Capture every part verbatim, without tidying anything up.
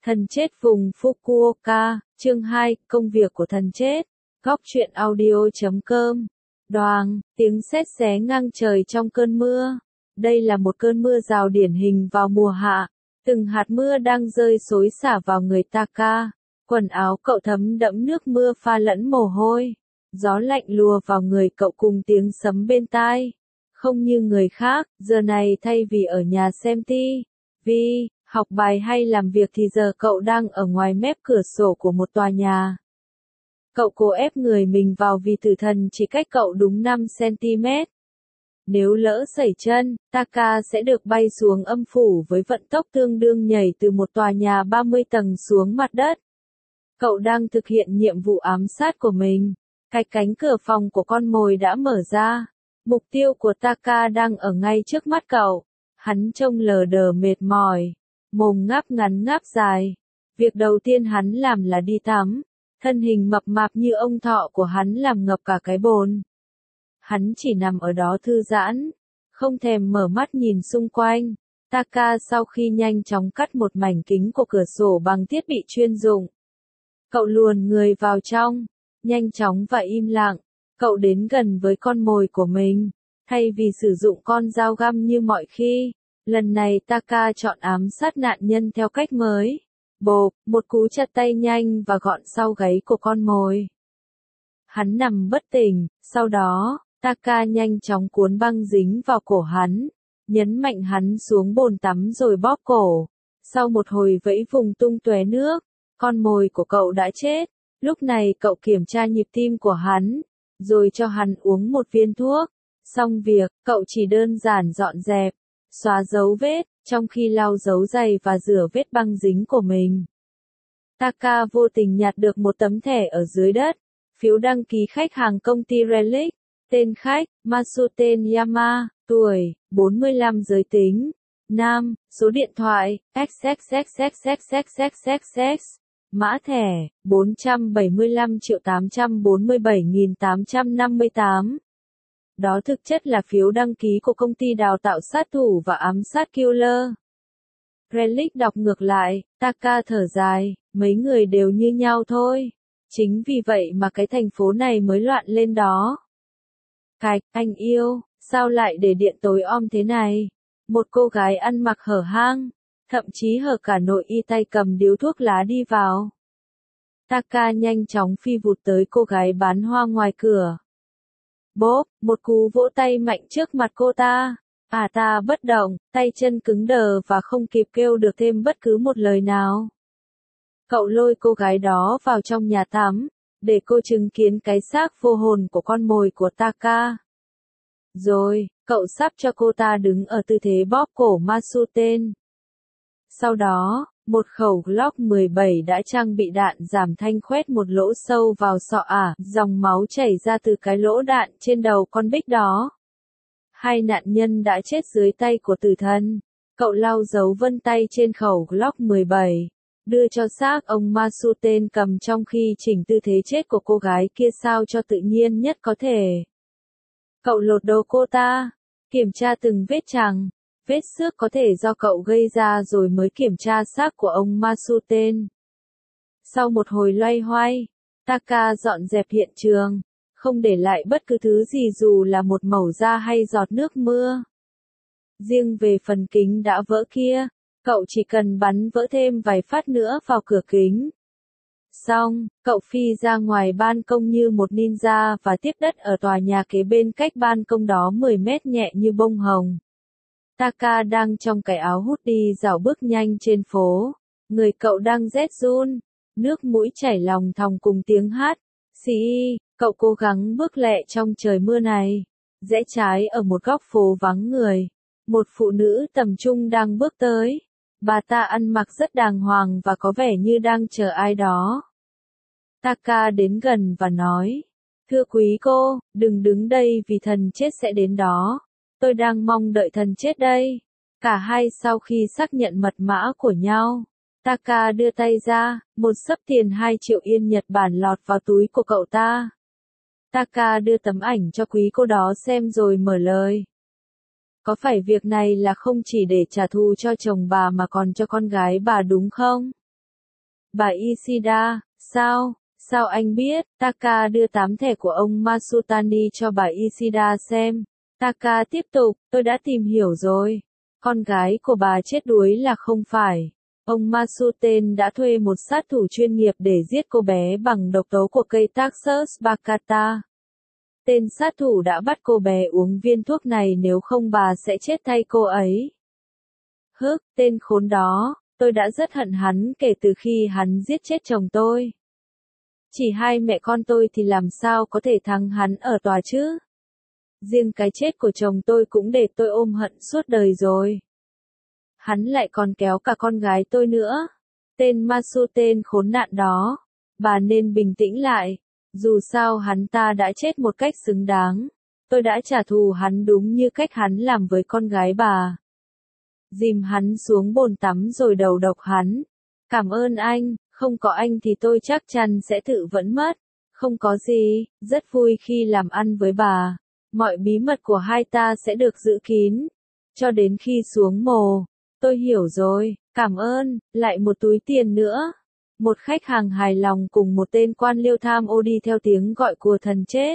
Thần chết vùng Fukuoka, chương hai, công việc của thần chết. Góc truyện audio chấm com. Đoàng, tiếng sét xé ngang trời trong cơn mưa. Đây là một cơn mưa rào điển hình vào mùa hạ. Từng hạt mưa đang rơi xối xả vào người Taka. Quần áo cậu thấm đẫm nước mưa pha lẫn mồ hôi. Gió lạnh lùa vào người cậu cùng tiếng sấm bên tai. Không như người khác, giờ này thay vì ở nhà xem ti vi, học bài hay làm việc thì giờ cậu đang ở ngoài mép cửa sổ của một tòa nhà. Cậu cố ép người mình vào vì tử thần chỉ cách cậu đúng năm xăng-ti-mét. Nếu lỡ sẩy chân, Taka sẽ được bay xuống âm phủ với vận tốc tương đương nhảy từ một tòa nhà ba mươi tầng xuống mặt đất. Cậu đang thực hiện nhiệm vụ ám sát của mình. Cái cánh cửa phòng của con mồi đã mở ra. Mục tiêu của Taka đang ở ngay trước mắt cậu. Hắn trông lờ đờ mệt mỏi. Mồm ngáp ngắn ngáp dài. Việc đầu tiên hắn làm là đi tắm. Thân hình mập mạp như ông thọ của hắn làm ngập cả cái bồn. Hắn chỉ nằm ở đó thư giãn. Không thèm mở mắt nhìn xung quanh. Taka sau khi nhanh chóng cắt một mảnh kính của cửa sổ bằng thiết bị chuyên dụng. Cậu luồn người vào trong. Nhanh chóng và im lặng. Cậu đến gần với con mồi của mình. Thay vì sử dụng con dao găm như mọi khi. Lần này Taka chọn ám sát nạn nhân theo cách mới. Bộp, một cú chặt tay nhanh và gọn sau gáy của con mồi. Hắn nằm bất tỉnh, sau đó, Taka nhanh chóng cuốn băng dính vào cổ hắn, nhấn mạnh hắn xuống bồn tắm rồi bóp cổ. Sau một hồi vẫy vùng tung tóe nước, con mồi của cậu đã chết. Lúc này cậu kiểm tra nhịp tim của hắn, rồi cho hắn uống một viên thuốc. Xong việc, cậu chỉ đơn giản dọn dẹp, xóa dấu vết, trong khi lau dấu giày và rửa vết băng dính của mình. Taka vô tình nhặt được một tấm thẻ ở dưới đất, phiếu đăng ký khách hàng công ty Relic, tên khách, Masuten Yama, tuổi, bốn mươi lăm giới tính, nam, số điện thoại, xxxxxxxxxx, mã thẻ, bốn trăm bảy mươi lăm triệu tám trăm bốn mươi bảy nghìn tám trăm năm mươi tám. Đó thực chất là phiếu đăng ký của công ty đào tạo sát thủ và ám sát killer. Relic đọc ngược lại, Taka thở dài, mấy người đều như nhau thôi. Chính vì vậy mà cái thành phố này mới loạn lên đó. Cạch, anh yêu, sao lại để điện tối om thế này? Một cô gái ăn mặc hở hang, thậm chí hở cả nội y tay cầm điếu thuốc lá đi vào. Taka nhanh chóng phi vụt tới cô gái bán hoa ngoài cửa. Bốp, một cú vỗ tay mạnh trước mặt cô ta. À ta bất động, tay chân cứng đờ và không kịp kêu được thêm bất cứ một lời nào. Cậu lôi cô gái đó vào trong nhà tắm, để cô chứng kiến cái xác vô hồn của con mồi của Taka. Rồi, cậu sắp cho cô ta đứng ở tư thế bóp cổ Masuten. Sau đó, một khẩu Glock mười bảy đã trang bị đạn giảm thanh khoét một lỗ sâu vào sọ ả, dòng máu chảy ra từ cái lỗ đạn trên đầu con bích đó. Hai nạn nhân đã chết dưới tay của tử thần. Cậu lau dấu vân tay trên khẩu Glock mười bảy, đưa cho xác ông Masuten cầm trong khi chỉnh tư thế chết của cô gái kia sao cho tự nhiên nhất có thể. Cậu lột đồ cô ta, kiểm tra từng vết chằng, vết xước có thể do cậu gây ra rồi mới kiểm tra xác của ông Masuten. Sau một hồi loay hoay, Taka dọn dẹp hiện trường, không để lại bất cứ thứ gì dù là một mẩu da hay giọt nước mưa. Riêng về phần kính đã vỡ kia, cậu chỉ cần bắn vỡ thêm vài phát nữa vào cửa kính. Xong, cậu phi ra ngoài ban công như một ninja và tiếp đất ở tòa nhà kế bên cách ban công đó mười mét nhẹ như bông hồng. Taka đang trong cái áo hoodie dạo bước nhanh trên phố. Người cậu đang rét run, nước mũi chảy lòng thòng cùng tiếng hát. Xì, cậu cố gắng bước lẹ trong trời mưa này. Rẽ trái ở một góc phố vắng người. Một phụ nữ tầm trung đang bước tới. Bà ta ăn mặc rất đàng hoàng và có vẻ như đang chờ ai đó. Taka đến gần và nói, thưa quý cô, đừng đứng đây vì thần chết sẽ đến đó. Tôi đang mong đợi thần chết đây. Cả hai sau khi xác nhận mật mã của nhau, Taka đưa tay ra, một xấp tiền hai triệu yên Nhật Bản lọt vào túi của cậu ta. Taka đưa tấm ảnh cho quý cô đó xem rồi mở lời. Có phải việc này là không chỉ để trả thù cho chồng bà mà còn cho con gái bà đúng không? Bà Ishida, sao? Sao anh biết? Taka đưa tám thẻ của ông Masutani cho bà Ishida xem. Taka tiếp tục, tôi đã tìm hiểu rồi. Con gái của bà chết đuối là không phải. Ông Masuten đã thuê một sát thủ chuyên nghiệp để giết cô bé bằng độc tố của cây Taxus baccata. Tên sát thủ đã bắt cô bé uống viên thuốc này, nếu không bà sẽ chết thay cô ấy. Hức, tên khốn đó, tôi đã rất hận hắn kể từ khi hắn giết chết chồng tôi. Chỉ hai mẹ con tôi thì làm sao có thể thắng hắn ở tòa chứ? Riêng cái chết của chồng tôi cũng để tôi ôm hận suốt đời rồi. Hắn lại còn kéo cả con gái tôi nữa. Tên Masuten khốn nạn đó. Bà nên bình tĩnh lại. Dù sao hắn ta đã chết một cách xứng đáng. Tôi đã trả thù hắn đúng như cách hắn làm với con gái bà. Dìm hắn xuống bồn tắm rồi đầu độc hắn. Cảm ơn anh, không có anh thì tôi chắc chắn sẽ tự vẫn mất. Không có gì, rất vui khi làm ăn với bà. Mọi bí mật của hai ta sẽ được giữ kín. Cho đến khi xuống mồ. Tôi hiểu rồi, cảm ơn, lại một túi tiền nữa. Một khách hàng hài lòng cùng một tên quan liêu tham ô đi theo tiếng gọi của thần chết.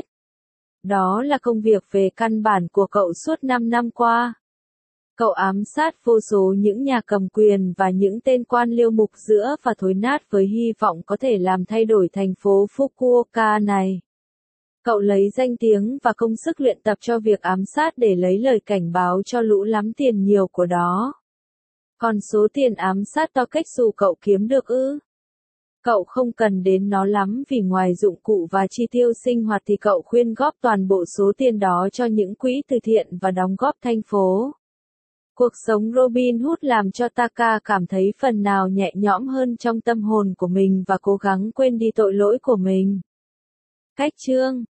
Đó là công việc về căn bản của cậu suốt năm năm qua. Cậu ám sát vô số những nhà cầm quyền và những tên quan liêu mục giữa và thối nát với hy vọng có thể làm thay đổi thành phố Fukuoka này. Cậu lấy danh tiếng và công sức luyện tập cho việc ám sát để lấy lời cảnh báo cho lũ lắm tiền nhiều của đó. Còn số tiền ám sát to cách dù cậu kiếm được ư? Cậu không cần đến nó lắm vì ngoài dụng cụ và chi tiêu sinh hoạt thì cậu khuyên góp toàn bộ số tiền đó cho những quỹ từ thiện và đóng góp thành phố. Cuộc sống Robin Hood làm cho Taka cảm thấy phần nào nhẹ nhõm hơn trong tâm hồn của mình và cố gắng quên đi tội lỗi của mình. Cách chương